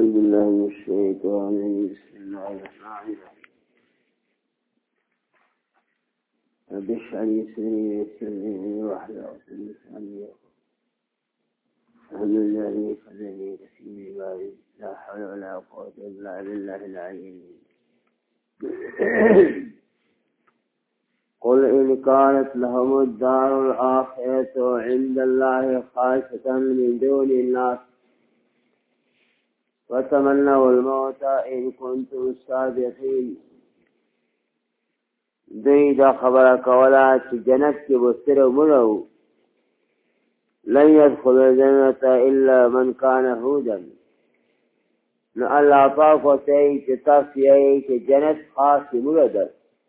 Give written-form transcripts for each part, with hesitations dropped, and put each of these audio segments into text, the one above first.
أعوذ بالله من الشيطان الرجيم بسم الله الرحمن الرحيم رب اشرح لي صدري ويسر لي أمري واحلل عقدة من لساني يفقهوا الحمد لله الذي خلاني كثير عبادي لا حول ولا قوة إلا بالله العلي العظيم قل إن كانت لهم الدار الآخرة عند الله خالصة من دون الناس وتمنوا الموت إن كنتم صادقين. دوی دا خبره کوله چې جنت کې به صرف مړه لن يدخل الجنة إلا من كان هودا. نو الله پاک ورته وایي چې تاسو یې چې جنت خاص مړه ده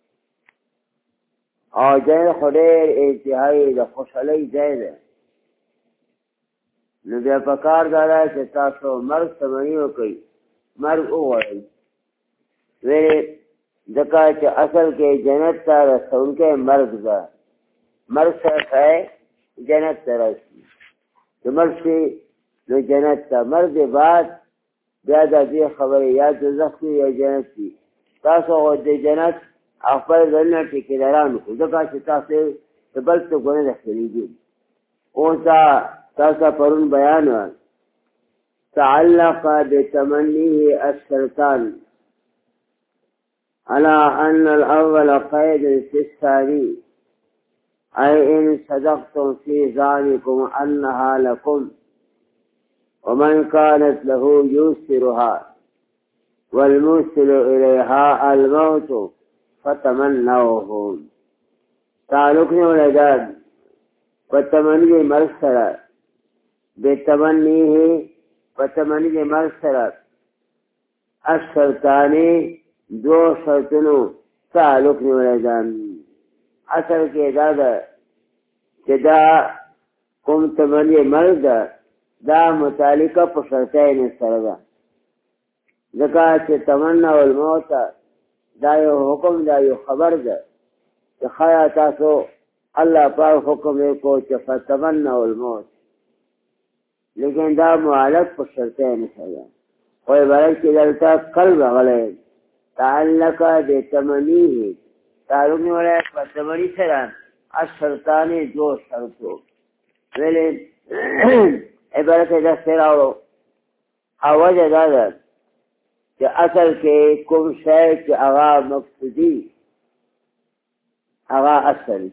او جنت خو ډېر انتهایي د خوشحالۍ ځای ده. نو بیا پکار دا ده چې تاسو مرګ تمني وکړئ، مرګ وغواړئ. ویلې ځکه چې اصل کې جنت ته رسونکی مرګ ده. مرګ سره سړی جنت ته رسي، چې مرګ شي نو جنت ته. مرګ بعد بیا د دې خبرې یا دوزخ وي یا جنت وي. تاسو د جنت خپل ځانونه ټیکېداران وکړئ، ځکه چې تاسو د بل څه ګناه دخلېږي. اوس تاسو پرون بیان تعلق بتمنيه الشرطان على أن الأول قيد في الثاني، أي إن صدقتم في ذلكم أنها لكم ومن كانت له يوسرها والموصل إليها الموت فتمنوه. تعلق ولدان فتمني مرسرة بتمنيه فتمني مرسرة الشرطاني دو شرطنو تعلق ولدان. اصل کې دا ده چې دا کوم تمني مرد دا متعلقه په شرطین سره ده. ځکه چې تمنا والموت دا یو حکم، دا یو خبر ده چې خیا تاسو الله پاک حکم یې کو چې فتمنا والموت، لیکن دا معلق په شرطین سره ده. خو عبارت کې دلته قلب غلی تعلق بتمنيه تعلق نیولی فتمنی سره الشرطانی دو شرطو. ویلی عبارت دسته راوڑو وجه دا ده چې اصل کې کوم شی چې هغه مقصودي هغه اصل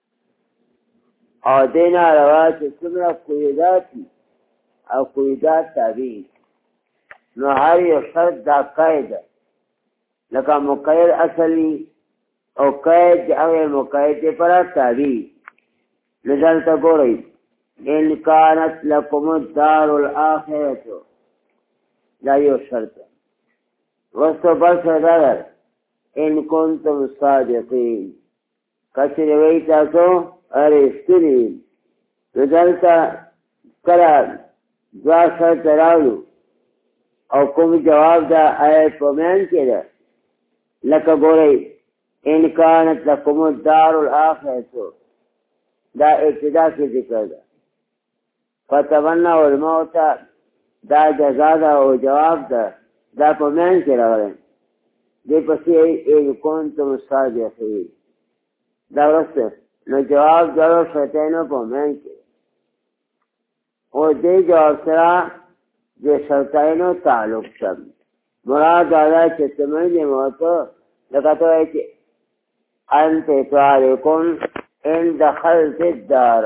او دینا روا چې څومره قیداتی او قیدات تابع، نو هر یو شرط دا قاعده لکه مقید اصلی او قید هغه مقید پر تابع. نظر ګورئ ان كانت لكم الدار الاخره دا یو شرط. وستو بل سردار ان کنتم صادقین کچری وی تاسو ارشتنی. نظرتا کرا دوا شرط راولو او کوم جواب دا آیت پومین کې ده. لکه ګورئ ان كانت لكم الدار الاخره دا ابتدا کې ذکر ده. فتمنوا الموت دا جزا ده او جواب ده، دا په مین کې راغلی. دې پسې ان کنتم صادقین دا ورسته نو جواب جواب شرطینو په مین کې. او دې جواب سره د شرطینو تعلق شد. مراد دا چې تمنی موت لکه ته وایې چې انت طالقون ان دخلت الدار.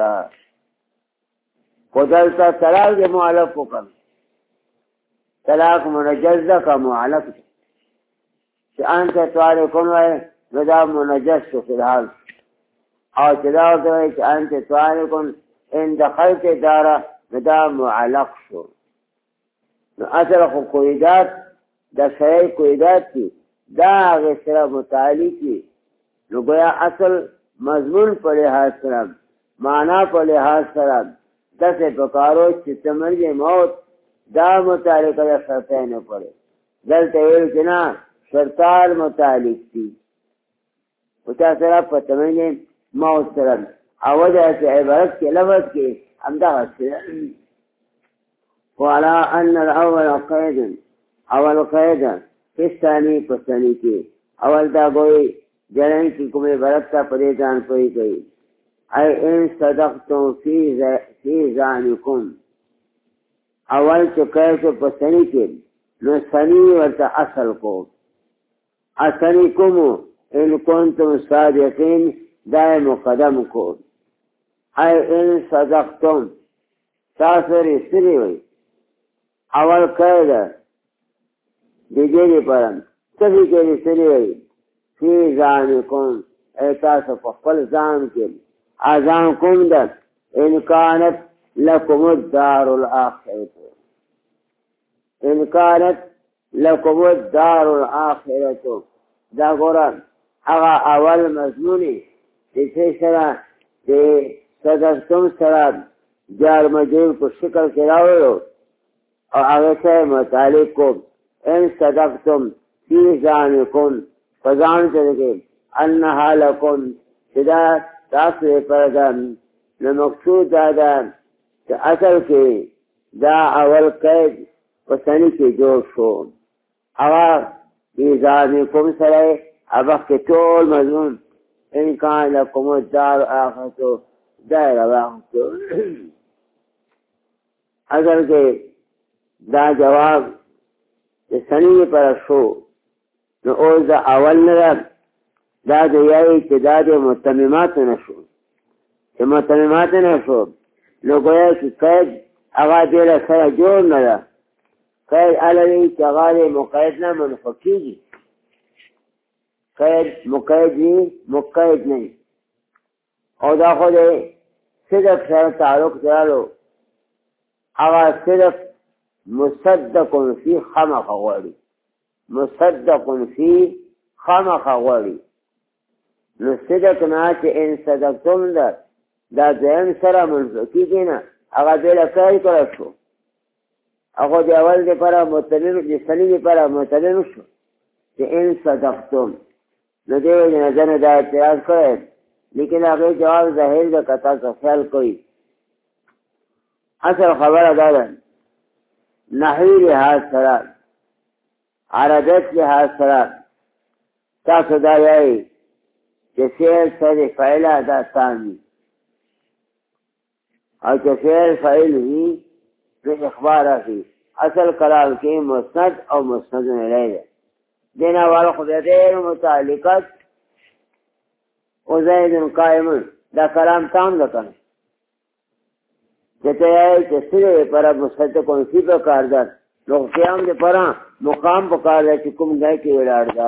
قدلتا طلاق دے معلق کو کم، طلاق منجز دا کا معلق دے کہ انت طالقون وائے ندا منجز شو فی الحال. او طلاق دے کہ انت طالقون ان دخلت الدار ندا معلق شو. نو اصل خو قیدات دا شرعی قیدات کی دا غسر متعلق کی. نو گویا اصل مضمون پر لحاظ سرم معنی پر لحاظ سرم دسے پکارو چې تمنی موت دا متعلق دا شرطین پڑے. دلتا ویل کنا شرطان متعلق تی پچا سرم پا تمنی موت سرم. وجہ سے عبارت کے لفظ کے امدہ حسن وعلا ان الاول قید اول قیده کستانی پستانی کی اول دا گوئی جلن کی کمی برکتا پریدان کوئی گئی ای ان صدقتم فی زانکم اول چکے سے پستانی کی نو سنی ورطا اصل کو اصلی کمو ان کنتم صادقین دائے مقدم کو ای ان صدقتم تاثری سری ہوئی اول قیده دیجیری پرم کبھی کبھی سری ہوئی فی زانکم ایتاس فقل زان کم آزان کم در انکانت لکم الدار الاخرت انکانت لکم الدار الاخرت دا گورا اغا اول مضمونی دیسی سرا دی صدقتم سرا جار مجرور کو شکل کراؤلو اور آگے سے متعلق کو ان صدقتم فی زانکم فزان چلکے انہا لکم صدا تاثر پردن نمقصود دادن کہ اصل کے دا اول قید پسنی کے جوڑ شو اگر فی زانکم سرے ابق کے طول مضمون انکان لکم الدار آخرتو دائر واقعتو اصل کے دا جواب سنی پر شو نو اوز دا اول نرد دا دیائی چه دا دی متممات نشو چه متممات نشو نو گویا که قید اغا دیل سر جور ندا قید علوی چه اغا دی مقید نا منفقی دی قید مقید نی مقید نی او دا خود صدق سر تعلق چرالو اغا صدق مصدق فی خمخ غوری مصدق فی خمخ غوری نو صدق نا چه ان صدقتم دا دیم سر منفقی دینا اگا دیل کاری کرشو اگا دی اول دی پرا متمم دی سلی دی پرا متمم شو چه ان صدقتم نو دیو دی نظر دا اعتراض کرد لیکن اگر جواب ظاہر دا قطع کا خیال کوئی اصل خبر دادن نحوی لحاظ سرات عربت لحاظ سرات تاسو دا یای چې فعل سره فعل دا ثاني او چې فعل فعل وي نو اخبار راځي اصل کلام کې مسند او مسند الیه دینا والا خو دې متعلقات او زید قائم دا کلام تام لکنه جتے آئے کہ سرے پر مصدق و نصیب کار دا لوگ قیام دے پرا مقام پکار دا چی کم جائے کی ویلار دا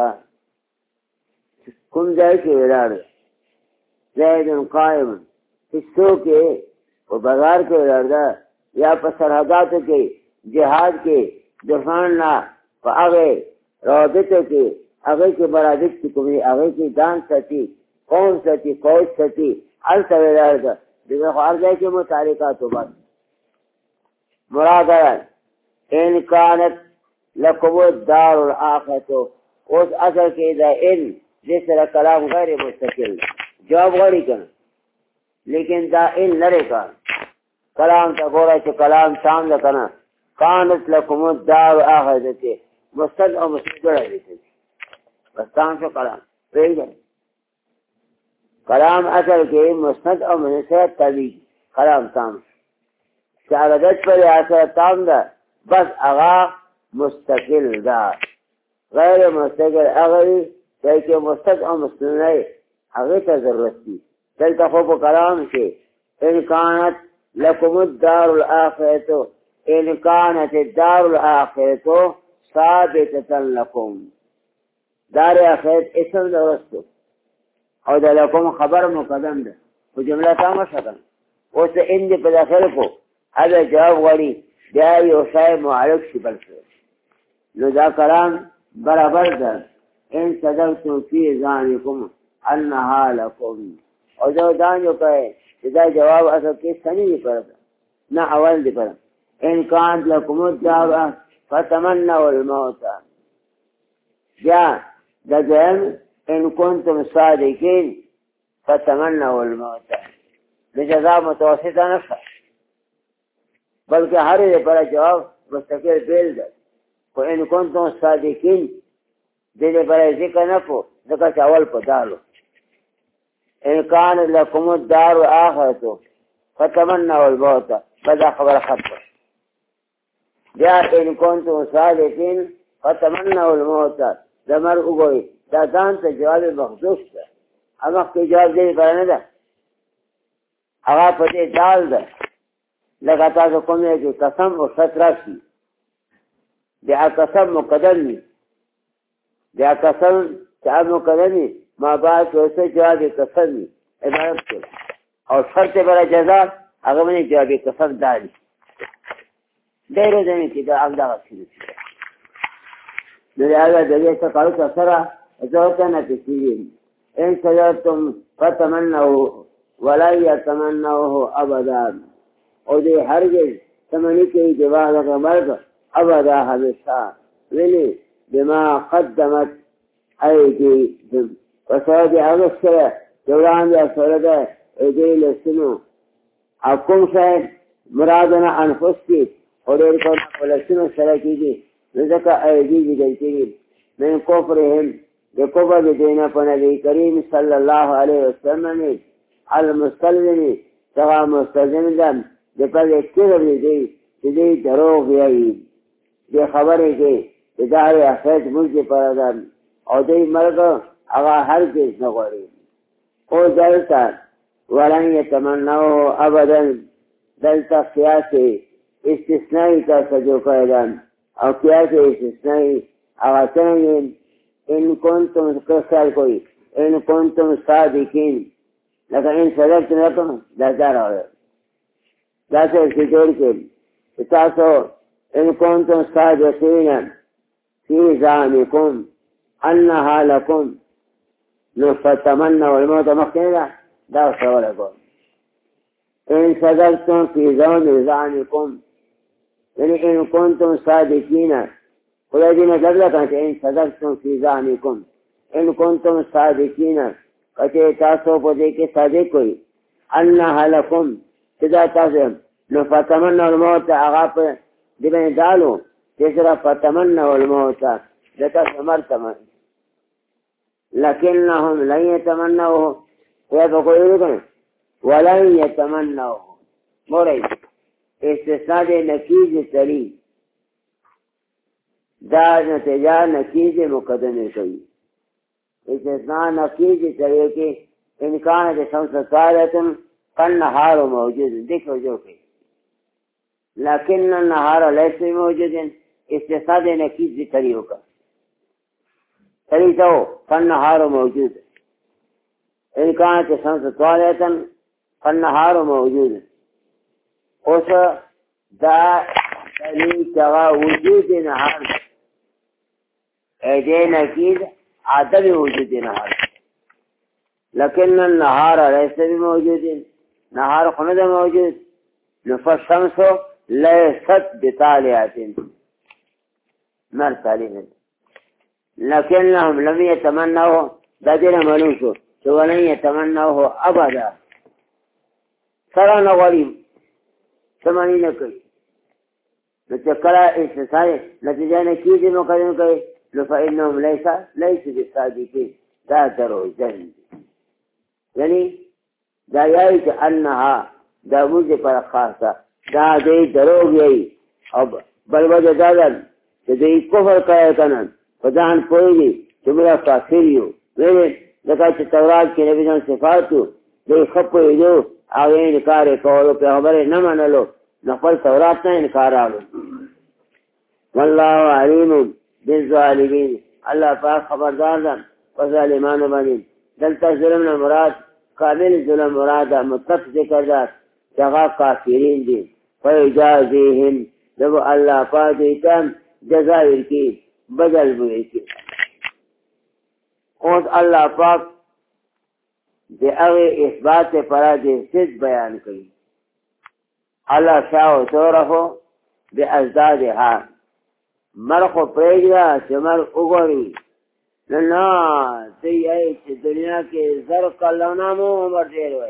کم جائے کی ویلار دا زید قائم حصوں کے و بازار کے ویلار دا یا پا سرحدات کے جہاد کے دفاننا پا آگے روابط کے آگے کے برادت کی کمی آگے کی دان ستی قوم ستی فوج ستی علتا ویلار دا دیگر خوار جائے کے متعلقاتو بات مراد ہے ان کانت لکم الدار الاخرتو اس اثر کے دا ان جس طرح کلام غیر مستقل جواب غری کنا لیکن دا ان لرے کا کلام تا گورا چو کلام شام لکنا کانت لکم الدار الاخرتو مستد اور مستقل ہے بس تام شو کلام رہی جائے کلام اصل کے مسند اور منصر طبیعی کلام تام شعردت پر اثر تام دا بس اغا مستقل دا غیر مستقل اغوی کہ مستد اور مستند اغی تا ضرورت کی چلتا خوب کلام کے ان کانت لکم الدار الاخرتو ان کانت الدار الاخرتو ثابتتا لکم دار آخرت اسم درستو او دا لکم خبر مقدم ده و جمله تامه شکن اوس ان دی په داخل کو هذا جواب غړي بیا یو شای معلق شي بل نو دا کلام برابر ده ان صدقتم فی ذانکم انها لکم او دا یو کوي چې دا جواب اصل کې سنی پر نه اول دی پر ان کان لکم الدار فتمنوا الموت یا دا ځم ان کنتم صادقین فتمنوا الموت لجزاء متوسطه نشته بلکہ ہر پر جواب مستقل بیل ده خو ان کنتم صادقین دې پر ذکر نه کو ځکه چې اول په دالو ان کان لکم الدار اخرته فتمنوا الموت بدا خبر ختم بیا ان کنتم صادقین فتمنوا الموت دمر وګوي دا ځان ته جواب مخصوص ده هغه کې جواب دې پر نه ده هغه په دې دال ده لکه تاسو کومه کې قسم او ست راشي بیا قسم مقدم وي بیا قسم چې مقدم وي ما بعد وسه جواب قسم وي عبارت کړه او شرط بر جزاء هغه باندې جواب قسم داري ډېر ځنې چې دا الله غوښتي نو هغه دغه څه کارو سره ځوته نه کیږي ان سجدتم فتمنوا ولا يتمنوه ابدا او دې هرګز تمنې کې جواب هغه ابدا همیشه ویلي بما قدمت ايديهم وسادي هغه سره جوړان یا سره ده دې لسنو حکم شاید مرادنا انفس کی اور ډېر کو لسنو سره کېږي ځکه ايدي دې کېږي من کفرهم د کفر د دینه په نبی کریم صلی الله علیه وسلم المسلم څنګه مستلزم ده د په کې دی چې دې دروغ وایي دې خبرې کې چې دا اخرت ملک پر ده او دې مرګ هغه هرگز نه غواړي او دلته ولن يتمنوه ابدا دلته قیاس استثنائی تاسو جو کړل او قیاس استثنائی هغه څنګه ان کنتم قصال کوئی ان کنتم صادقین لکه ان صدقت نکم دا راوړل دا څه جوړ کړي تاسو ان کنتم صادقین فی زعمکم انها لکم فتمنوا الموت مخکې دا سوال کوم ان صدقتم فی زعمکم یعنی ان کنتم صادقین خدای دې نه بدل کړي ان صدقتم فی زعمکم ان کنتم صادقین کته تاسو په دې کې صادق وي انها لکم صدا تاسو نو فتمنوا الموت هغه په دې باندې دالو چې سره فتمنوا الموت دته سمرتم لكنهم لن يتمنوه ويقولون ولن يتمنوه موري استثناء نکیز تلی دا نتیجہ نکیز مقدمه کوي استثناء نکیز تلی کې امکان د شمس طالعه فالنهار موجود ذکر جو کوي لكن النهار ليس موجود استثناء نکیز تلی ہوگا تريده فالنهار موجود إن كانت الشمس طالعة فالنهار موجود اوس دا تريده وجود نهار ايدي نكيد عدم وجود نهار لكن النهار ليس بموجود نهار خند موجود فالشمس ليست بطالعة مرسالين لكنهم لم يتمنوه بدل ملوشو ولن يتمنوه أبدا سران غريب ثمانين كي نتكلا استثاري نتيجة نكيد مقدم كي فإنهم ليس بالصادقين دا درو جهل يعني دا يأيت أنها دا موجه پر خاصة دا دي درو بيئي بل وجه دادن دا كفر كاية كنن فدان پوئیږي چې موږ کافر یو ویل لکه چې تورات کې نبی جان صفاتو دوی خپویدو هغه انکار کولو پیغمبر نه منلو نو خپل تورات نه انکار آلو والله علیم بالظالمین الله پاک خبردار ده په ظالمانو باندې دلته ظلم نه مراد کامل ظلم مراد مطلق ذکر ده چې هغه کافرین دي فیجازیهم دغه الله پاک دې جزا ورکړي بدل ہوئے کی اور اللہ پاک دے اغی اثبات پرا دے صد بیان کری اللہ شاو سورفو بے ازدادها مرخو پریگا چمر اگوری نا تی ای چی دنیا کے زر کلونامو عمر دیر ہوئے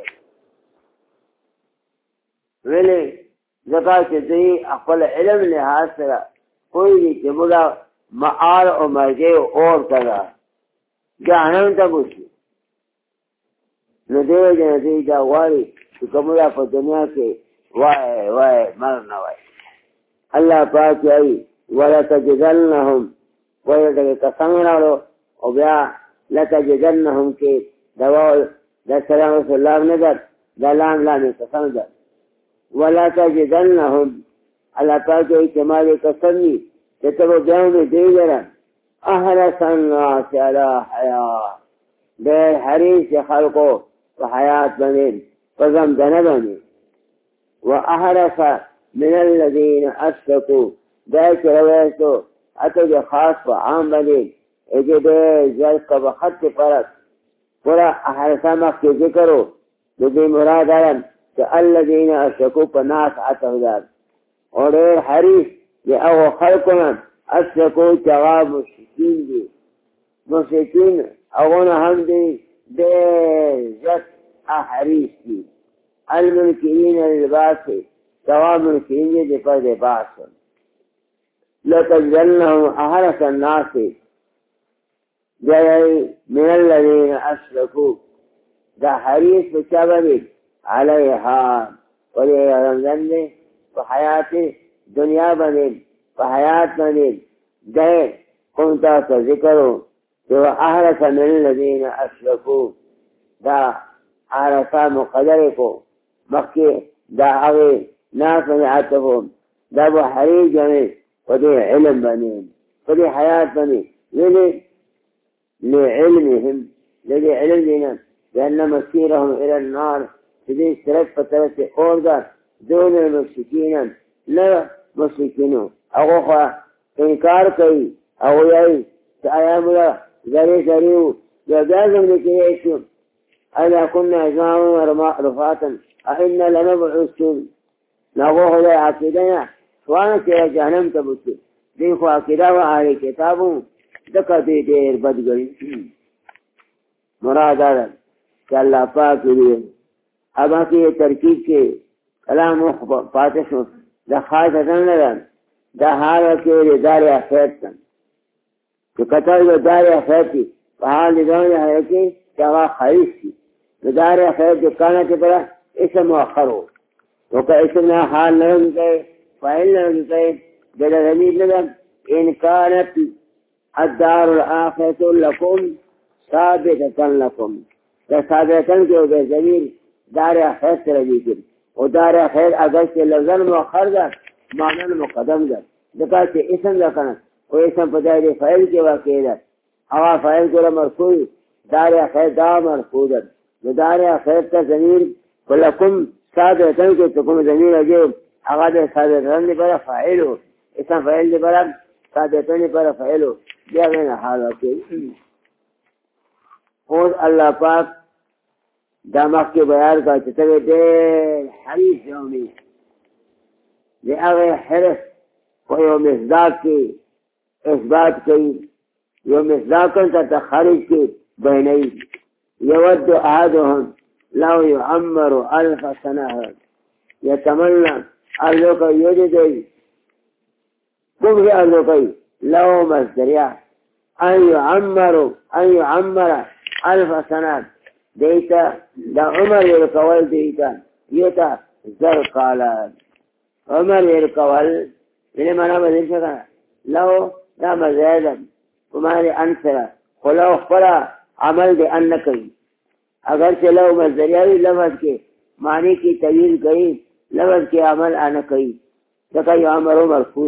ویلے زکا چی دی اقبل علم لحاظ سرا کوئی دی چې موږ معال او مرجع اور کړه جهنم ته بوشي نو دیو جن دی دا غواړي چې کومه په دنیا کې وای مر نه وای الله پاک یې ولا تجدلنهم ويدك كسمرا او بیا لتجدنهم کې دوا د سلام رسول الله نظر دلان لا قسم ده ولا تجدنهم الله پاک یې کمال قسمی تتبو جاوم دیگرا احرس الناس على حیاة دیر حریص خلقو وحیات بنید فضم دنبنید واحرس من الذين اشركوا ذلك روایتو اتو جو خاص و عام بنید اجے دیر جلق بخط فرق پورا احرسا مخی ذکرو دی مراد آرم کہ الذين اشركوا پناس عطف دار اور دیر حریص یہ او خلقنا اشرکو جواب مشرکین دی مشرکین اونا ہم دی زت احریس دی المنکرین للباس جواب منکرین دی پر لباس لتجدنهم احرس الناس جائی من الذین اشرکو دا حریس بچابنی علیہا ولی رمضان دی وحیات دنیا بنید فحیات بنید دے کنتا کا ذکرو جو احرس من الذین اشرکو دا احرسا مقدر کو مکی دا اغی نافن عطفون دا بو حریج بنید ودی علم بنید ودی حیات بنید لعلمهم لدي علم دینا لأن مسيرهم إلى النار تدي سرق فترة أورغا دون المشركين لا مشركين اغوخا انکار کئی اغویائی سآیام اللہ ذری ذریو جازم لکی ایشو اذا كنا عظاما رفاتا احنا لنبعثون نغوخ لے عقیدنا سوانا کیا جہنم تبسو دیکھو عقیدہ و آلی کتابوں دکا دی دیر بدگری مراد آدم کہ اللہ پاک لیے اب آکی یہ ترکیب کے کلام پاتش دا خواهد ازن لدن دا حالا که داری اخیرت کن که قطر دا داری اخیرت کی فحال دانی حیاتی که آقا خریص کی داری اخیرت دکانا که برا اسم مؤخر ہو تو که اسم نا حال لرم کئے فائل لرم کئے دل ضمیر لدن ان کانت الدار الاخرت لکم ثابتتن لکم دا ثابتتن که بے ضمیر داری اخیرت رجی کن و دار خیر اگر سے لفظاً مؤخر دا معنی مقدم دا دکا سے اسم دا کنا و اسم پدائی فائل کے واقعی دا اوا فائل کو مرفوع دار خیر دا مرفوع دا دار خیر تا ضمیر ولکم صادتن کے تکم ضمیر اجو اغا دا صادتن دی برا فائل ہو اسم فائل دی برا صادتن دی برا فائل ہو دیا غیر حال واقعی اور اللہ پاک داماغ کے بیان کا چتوے دیر حریف یومی لے اغی حرف کو یو مصداق کی اثبات کی یو مصداقن تا تخارج کی بینئی یود احدهم لو يعمر الف سنہ یتمنى ارضو کا یوجدی کم ہی ارضو کی لو مصدریہ ان يعمر الف سنہ دیتا دا عمر يرکول دیتا یتا زر قالات عمر يرکول من منا بدل شکا لو دا مزیدن ومانی انسرا خلو خلا عمل دے انکی اگر سے لو مزدریاوی لفظ کے معنی کی طویل گئی لفظ کے عمل انکی لکا یعمر مرفوض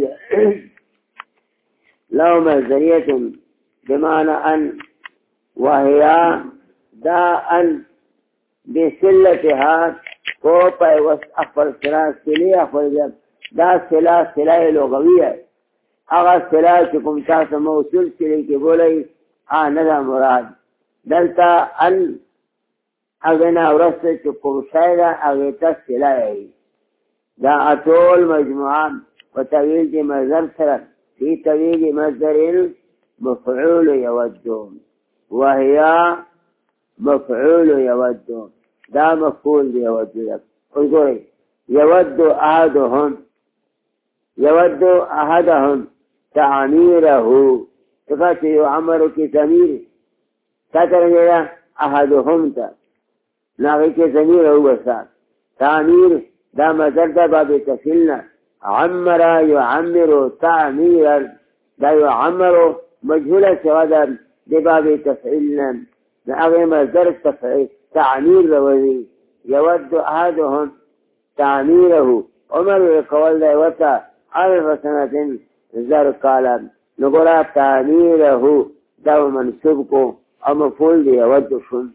لو مزدریت بمعنى ان وهي دا ان بسلتها کو پای وس افر سلا سلی افر جب دا سلا لغوی ہے اگر سلا چکم تاسو موصول سلی کی بولی ندا مراد دلتا ان اغنا ورست چکم شایدہ اغیتا سلا ہے دا اطول مجموعان و طویل دی مصدر سرد فی طویل مصدر مفعول یودون وهي مفعول يود دا مفعول يود انظري يود أحدهم تعمیره تکا چه یعمرو کی ضمیر تا ترنگیدا احدهم تا ناغی کی ضمیر هو بسا تعمیر دا مزر دا باب تفصیلنا عمر يعمر تعميرا دا يعمر مجهولة سوادا دا باب تفعيلنا نأغي مزر تعمير روذي يود أحدهم تعميره عمر يقول دا وطا 1000 سنة زر قالا نقول تعميره دا منصوبكو أو مفعول دا يود شن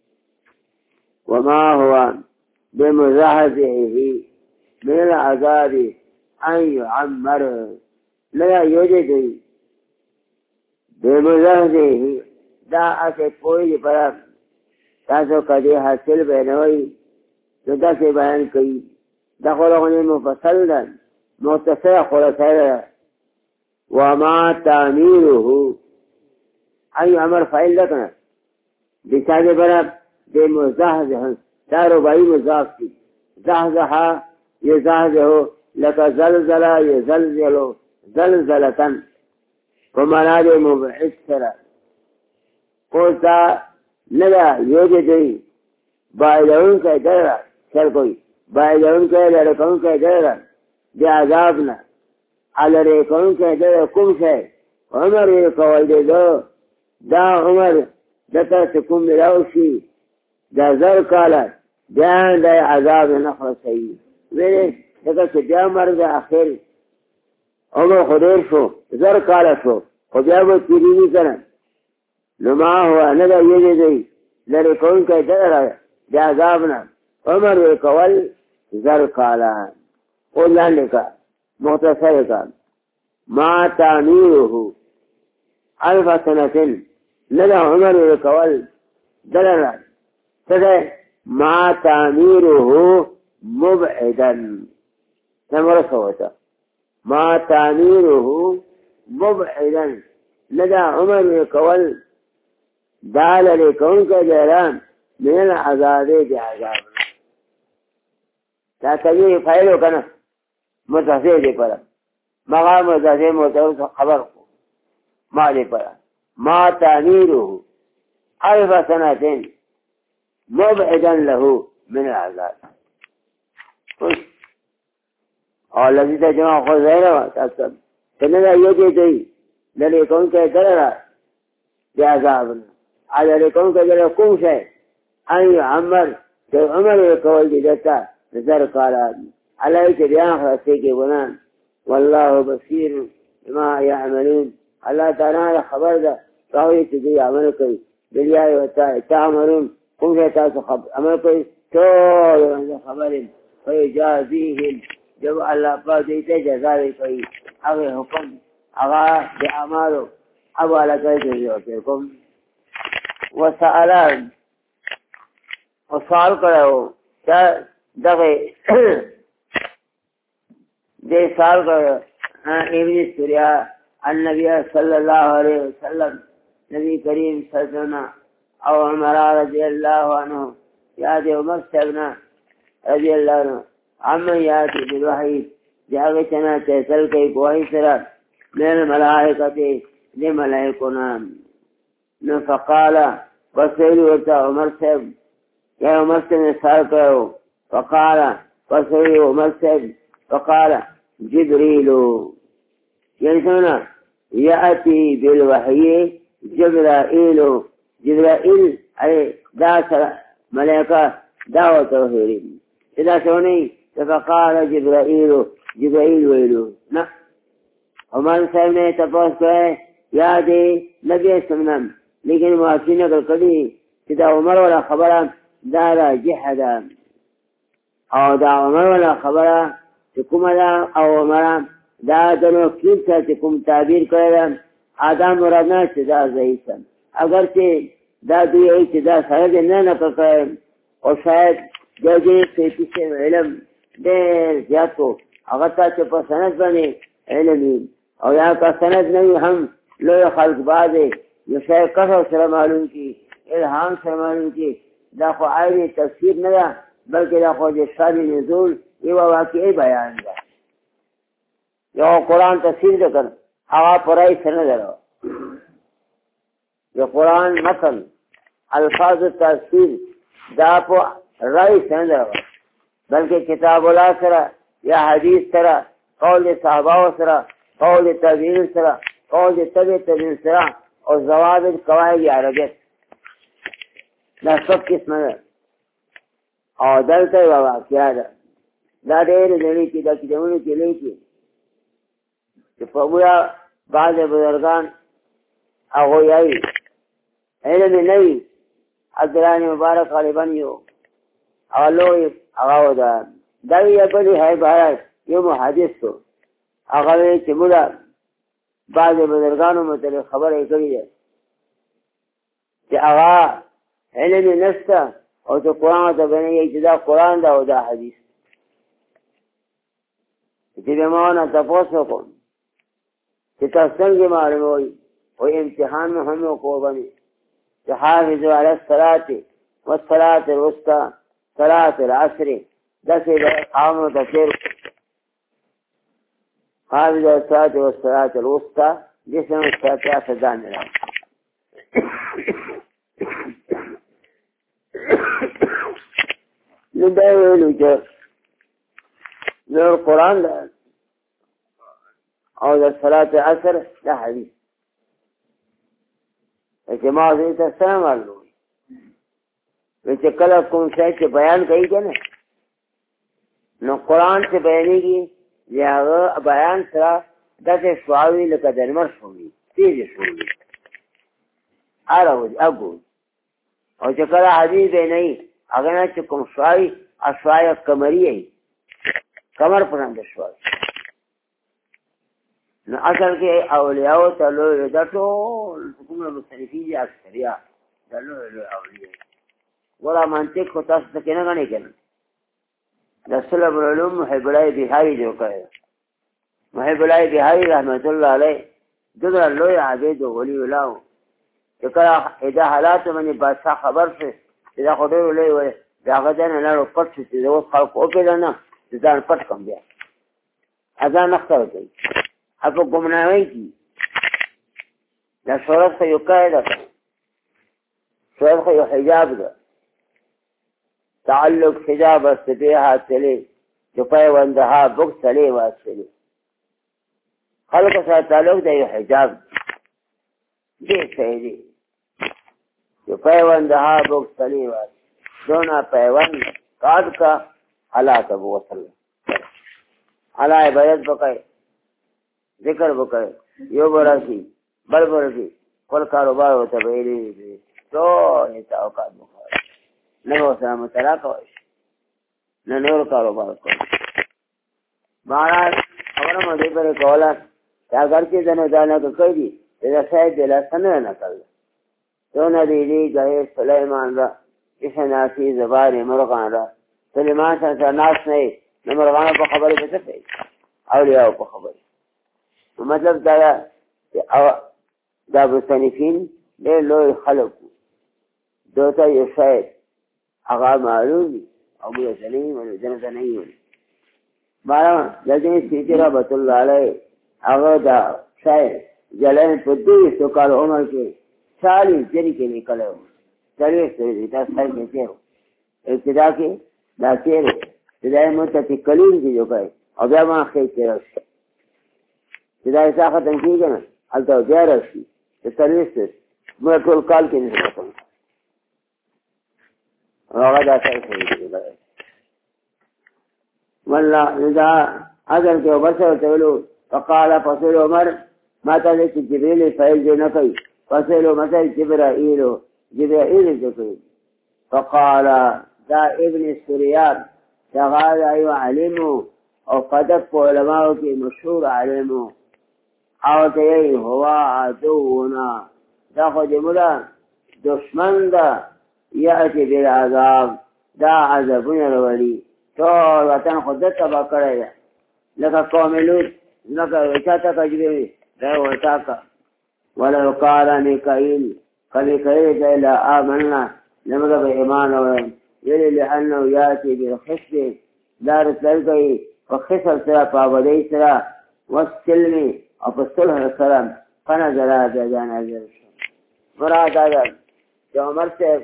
وما هو بمزحزحه من العذاب أن يعمر لا يوجد بمزحزحه دا اسے کوئی پر تاسو کدی حاصل بینوئی تو دا سے بیان کئی دا خلقنی مفصل دا مختصر خلاصہ وما تعمیره أن يعمر فعل لکنا بساجه براب بمزحزح دا ربائی مضاف کی زحزحا يزحزحو لك زلزل يزلزل زلزلة ومناد مبعث سرا قلتا ندا يوجد باعدون کا درہ سر کوئی باعدون کا لرکون کا درہ دی عذابنا علرکون کا درہ کم سے عمر قول دے دو دا عمر دتا سکم ملاوشی دا زر کالا جان دا عذاب نخل سئی ویلے دتا سجا مرد آخر عمر خدیر شو زر کالا شو خدیابو تیرینی کرن نما ہوا ندا یہ دی لرکون کا درہ دی عذابنا عمر قول زر کالا قولان لکا مختصر کا ما تعمیره 1000 سنة لدى عمر قول دلنا تدى ما تعميره مبعدا نمر صوتا ما تعميره مبعدا لدى عمر قول دال لكون كجيران من العذاب بعذاب لا تجيه فعلو كنا متصير دي پرا مقام متصير متصير خبر ما دي پرا ما تعميره 1000 سنة مبعدا له من العذاب اور الذي تجمع خزينه تكتب كننا يجي لليكون كدرا بعذابنا على ليكون كدرا كل شيء أن يعمر عمر يقول جدتا نزر قال على يتبعان خلصيك بنان والله بصير بما يعملون الله تعالى خبر ده فهو يتجي عملك بالياء والتاء تعملون كل شيء تاسو عملك طول خبر ويجازيهم جب الله پاک دیتے جزاوی کوئی اگر حکم اغا بے اعمالو اب والا کہتے جو حکم وسألان وسؤال کرو کیا دغه دے سال کرو ابن سوریا النبی صلی اللہ علیہ وسلم نبی کریم صلی اللہ علیہ وسلم او عمر رضی اللہ عنہ یاد عمر صاحبنا رضی اللہ عنہ عمن ياتي بالوحي جاءتنا تسل كي بوحي سرا من الملائكة لملائكنا فقال وسيل ورتا عمر سيب يا عمر سيب سالكه فقال وسيل عمر سيب فقال جبريل ينسونا يأتي بالوحي جبرائيل جبرائيل أي دا ملائكة دعوة توحيد إذا سوني فقال جبرائيل ويلو نا عمر صاحب نے تپوس کرے یاد نبی سمنم لیکن معافی نکل کری کہ عمر والا خبرہ دارا جحدا او دا عمر والا خبرہ چکم دا او عمر دا دنو کیب تا چکم تعبیر کرے آدم مرادنا چدا زیسن اگرچہ دا دوئی چدا سرد نہ نکل کرے اور شاید جو پیتی سے علم دیر زیاد کو اغتا چپا سند بنے علمی اور یہاں کا سند نہیں ہم لوگ خلق بازے جو شاید قصر سر معلوم کی الہام سر معلوم کی داخو آئینی تفسیر ندا بلکہ داخو جسادی نزول یہ واقعی بیان دا یہ قرآن تفسیر دکر هغه پرای سره درو د قرآن متن الفاظ تفسیر دا په رای سره درو بلکې کتاب الله سره یا حدیث سره قول صحابه سره قول تابعین سره قول تبع تابعین سره او ضوابط قواعد عربیت دا سب قسمه ده او دلته یوه واقعه ده دا ډېرې نړۍ کې دا کتابونو کې لیکي چې په موږ بعض بزرګان هغوی یایي علم نه وي عبدالله مبارک غالبا یو هغه لوی هغه ده دا یې بلې حیبایت یو محدث و هغه وایي چې موږ بعض بزرګانو متعلق خبره کړې ده چې هغه علم یې نشته او چې قرآن ته بنوي چې دا قرآن ده او دا حدیث چې به ما نه تپوس وکړم چې تاسو څنګه معلوموي او امتحان مو هم وکړو چې حافظوا علی الصلاة والصلاة الوسطى صلاة العصر داسې به قومو ته تېر حافظوا علی الصلاة والصلاة الوسطى دې سمه شاته ځان نه نو دا ویلو چې نو قرآن ده او د صلاة عصر دا حدیث چې ما دې ته څه معلوم وي چې کله کوم شی چې بیان کوي که نه نو قرآن چې بیانېږي د هغه بیان سره داسې شعا وي لکه د لمر شو وي تېزې شو وي اړه اګو او چې کله حدیث بیانوي هغه نه چې کوم شعا وي شعا قمري وي کمر پرنده شعا نو اصل کې اولیاء ته لوی دا ټول کومه مصنفین دي اکثریه دا لوی اولیاء ولا منطق خو تاسو ته نه غني کنه د سلب العلوم محب الله بهاري جو کړی محب الله بهاري رحمت الله علیه دغه لوی عابد او ولی الله چې کله اذا حالات باندې بادشاہ خبر شي دا خو ډېر لوی وي دا غدان نه پټ شي چې اوس خلق او کېدل نه ځان پټ کم بیا اذان نختار کوي اپا گمناوی کی دا شورت خیو قاعده شورت خیو حجاب دا تعلق حجاب استبیحات چلی چپای وندها بک چلی واسلی خلق سا تعلق دا یو حجاب دیکھ سیدی چپای وندها بک چلی واس دونا پیوند قاد کا علا تبو وصل علا عبادت بقای ذکر وکړي یو براشي بل براشي خپل کاروبار وته ویلي ټول هیڅ اوقات مخه نه وسه مترا کوي نه نور کاروبار کوي مہاراج خبره مې پر کوله دا اگر چې دنه دانه کوي دا شاید د لاسنه نه کړل ته نه دی غي سليمان را اسناسي زبان مرغان را سليمان څنګه ناس نه مرغان په خبره پته کوي اولیاء په خبره مطلب دا دا مصنفین ډېر لوی خلک دوته یو شاید هغه معلوم وي او موږ ته نه وي ځنه نه وي بارا د دې سیدی رحمت الله علیه هغه دا شاید جلال په دې څو کال عمر کې 40 جری کې نکلو 40 سره دا سر کې تیرو ابتدا کې دا تیرو دا متکلم دي جو کوي او بیا ما خې تیرو چې دا ایسا ختم کېږي نه هلته بیا راشي د سرویس موږ ټول کال کې نه کوو هغه دا څه کوي والله دا اگر کې بس ورته ویلو فقال فصل عمر ما ته چې جبريل فایل دې نه کوي فصل مثل جبرائيل دې کوي فقال دا ابن سريان دا غال ایو علمو او قدق علماء کې مشهور علمو او ته یې هوا عدونا دا خو دې مولا دشمن دا یأتی بالعذاب دا عذابونه وروړي ټول وطن خو د تبا کړی ده لکه قوم لوط لکه چاته کجوي دا ورتا کا ولو قال میکائیل کله کوي چې لا آمنا لمغه به ایمان اورم یلی لانه یاتی بالخصب دار تلګي او خصل سره پابدی سره والسلم او په صلح سره فنزل بیا نازل شو. مراد دا چې عمر صاحب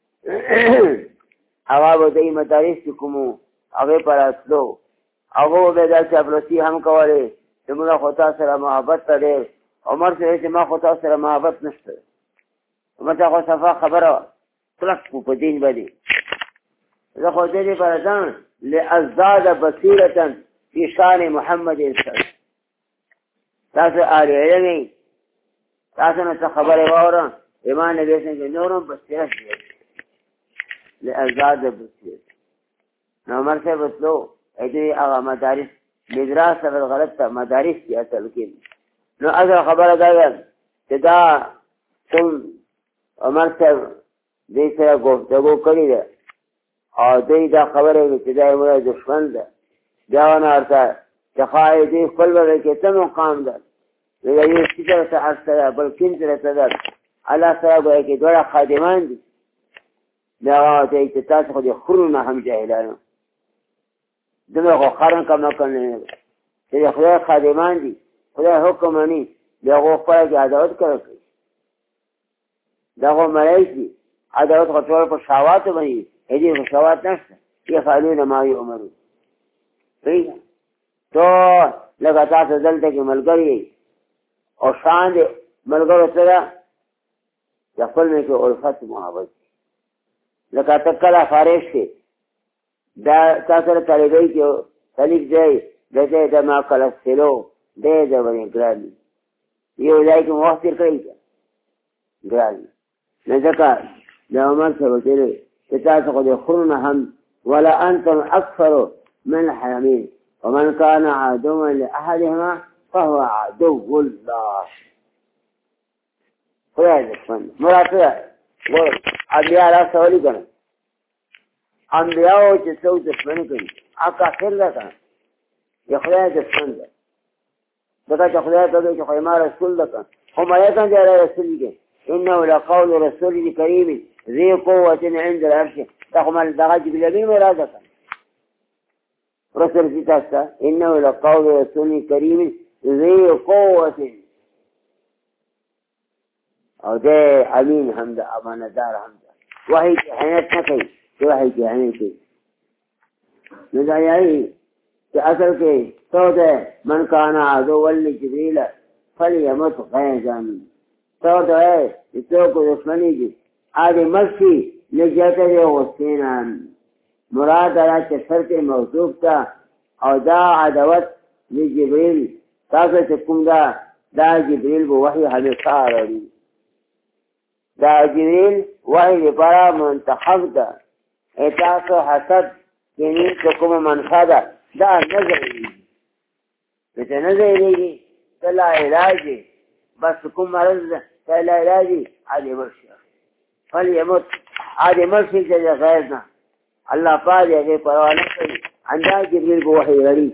هغه به دی مدارس چې کومو هغې پر اصلو هغه به دا چاپلوسي هم کولې چې موږ خو تا سره محبت ته ډېر. عمر صاحب چې ما خو تا سره محبت نشته، عمر ته خو صفا خبره وه کلک په دین باندې. زه خو دې لپاره ځم لازداد بصیرة فی شان محمد صلی. تاسو اهل علم یې، تاسو نه څه خبرې واورم ایمان نبی صلی الله نورم بصیرت دی لازداد بصیرة. نو عمر صاحب تلو دې هغه مدارس مدراس غلط ته مدارس دي اصل کې. نو اصل خبره دا ده چې دا کوم عمر صاحب دې سره گفتگو کړې ده او دوی دا خبره چې دا یو دشمن ده بیا ونه ورته چې ښایي دې خپل وړ کې څه مقام ده یو شي سره اثر بل کین سره تدر الله سره ګویا کې دوه خادمان دي. دا ته چې تاسو خو دې خورونه هم جاهلانو دغه خو خارن کم نه کړي چې خدای خادمان دي خدای حکم مني بیا خو خپل کې عدالت کوي. دا خو ملایکی عدالت خو ټول په شهوات باندې هدي په شهوات نشته یفعلون ما یؤمرون. صحیح تو لکه تاسو دلته کې ملګری او شان دې ملګرو سره د خپل نه کې الفت محبت لکه تکلا فارش کې دا تاسو سره طالبای کې طالب دی دغه د ما کله سلو دې د باندې ګرانی یو ځای کې وخت تیر کړی ګرانی نه ځکه د عمر سره وکړي چې تاسو خو دې خورونه هم ولا انتم اکثر من الحرمين ومن كان عدوا لاحدهما فهو عدو الله. خدای دشمن مراد ده انبیاء را سوالی کنه انبیاء چې څو دشمنی کوي کافر ده کنه یا خدای دشمن ده دغه چې خدای ته چې خو ما رسول ده کنه هم آیاتان دی رسول دی انه لقول رسول کریم ذي قوة عند العرش. دغه دغه جبريل مراد ده رسول في تاسا انه لقول رسول كريم ذي قوة او ده امين حمد امانتدار حمد وحي کی حیات نہ کئی کہ وحی کی حیات کی نظر یہی کہ اصل کے تو دے من کانا عدو لجبریل فلیمت غیظا تو دے تو کو دشمنی دی آدھی مسی لجتر غسینا مراد را چسرت موصوف تا او دا عدوت لجبریل تاسو چکم دا جبریل بو وحی ہمیشہ رہی دا جبریل وحی لپارا منتخب دا اتاسو حسد کنی چکم منفع دا نظر لیگی بیتا نظر لیگی تلا علاجی بس کم مرض تلا علاجی عادی مرشی فلیمت عادی مرشی چیز غیرنا اللہ پاک اگر پروانا کری انداز جبریل کو وحی غریب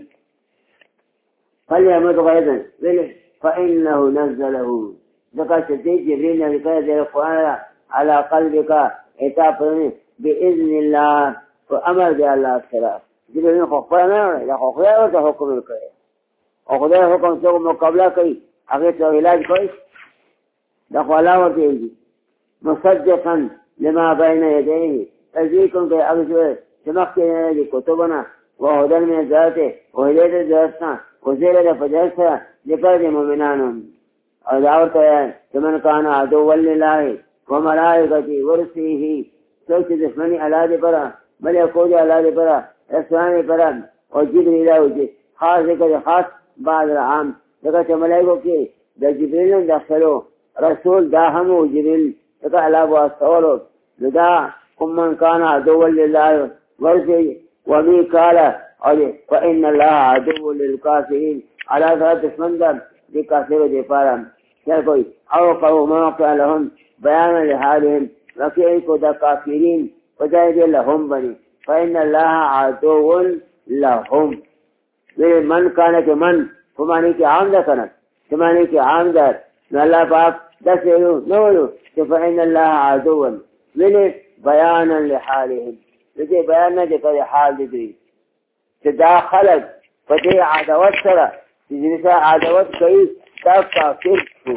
فلیمت غیرنا فإنه نزله ذکر شدید جبریل نے ذکر دیر قرآن على قلبك اتاپرنی بإذن اللہ تو امر دے اللہ سرا جبریل نے خوخبر نہ ہوئے یا خوخبر ہوتا حکم کرے اور خدا حکم سے مقابلہ کئی اگر تو علاج کوئی دخو اللہ ورتے گی مصدقا لما بین یدیہ تصدیقوں کے اگر چمک کے دی کتبنا وہدن میں ذاتے وہدیت ذاتنا وزیر فجرسا ذکر دی مومنانم اور دعوت ہے کہ من کان عدو للہ وملائکتی ورسیہ سوچ دشمنی اللہ دے پرا ملکوت اللہ دے پرا اسلام پرا اور جبریل ہوجی خاص ذکر خاص بعد العام ذکر کہ ملائکوں کی دا جبریل داخلو رسول دا ہمو جبریل ذکر اللہ کو استولو لدا کم من کان عدو للہ ورسیہ ومیکال اور فإن اللہ عدو للکافرین اللہ تعالی دشمن دا دي كافر دي فارم يقول أوقعوا موقع لهم بيانا لحالهم وكيفوا دا كافرين وجاهد لهم بني فإن الله عدو لهم من كانت من فماني كي عام دا كانت فماني كي عام دا الله پاک دسلو نولو فإن الله عدو من بيانا لحالهم لكي بيانا دي كده حال دي تدا خلق فدي عدوات سرا جنسا عدوات كئی دا کافر شو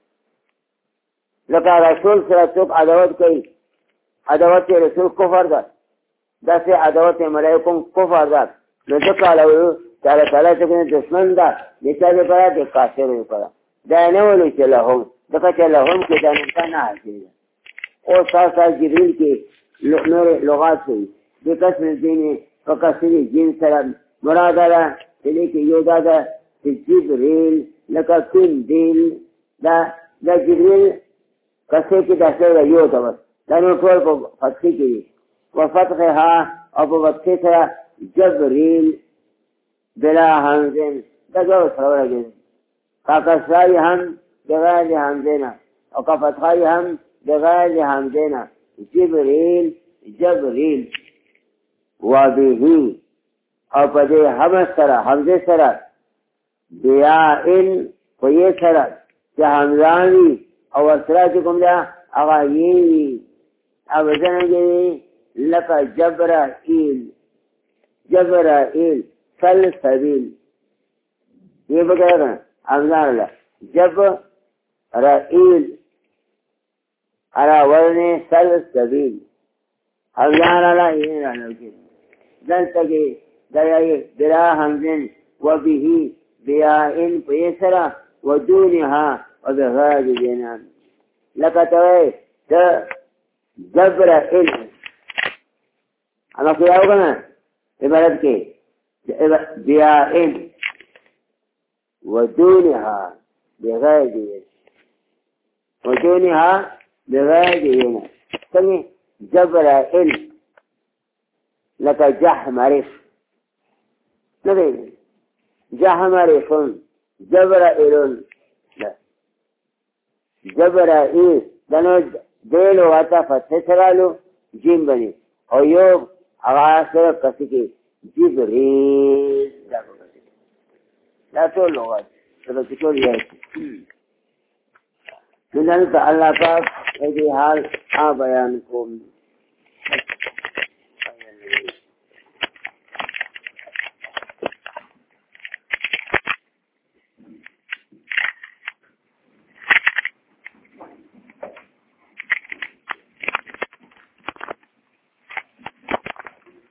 لکه رسول سره څوک عداوت کوي عداوت رسول کفر ده داسې عداوت ملایکو کفر ده نو ځکه الله تعالی څنګه دشمن ده د چا لپاره د کافر لپاره دا نه ولي چې لهم ځکه چې لهم کې دا نه حاصل ده او ساسا جبریل کې نور لغات کوي د کسر دین په کسر جن سره مراد ده چې کې یو دا ده چې جبریل لکه کون دیل دا جبریل کسر کې داسې یو ده دا نو ټول په فتح کې وفتحها او په فتح سره جبریل بلا همزن دا جو سره راځي کاکسای هم بغیر همزنا او کا فتحای هم بغیر همزنا جبریل وبه او په دې حمزه سره بیاءن په یې سره چې حمزانی او سره چې کوم دا هغه یې او څنګه لکه جبرائیل سلسبیل یہ بغیر امزان اللہ جبرائیل على وزن سلسبیل امزان اللہ یہ رہنا کی دلتگی دیائی بلا حمزن وبه بیائن پیسرا ودونها وبغاج جنان لکتوئے جبرائیل اما کیا ہوگا نا عبارت کے بیائن ودونها بغاج سمي جبرائيل لك جحمرف نبي جحمرف جبرائيل لا جبرائيل دانو ديلو واتا فتسرالو جيم بني او يوب اغاسر قسكي جبريل لا تقول لغات تقول يأتي من ذلك الله پاک ایدی حال بیان کو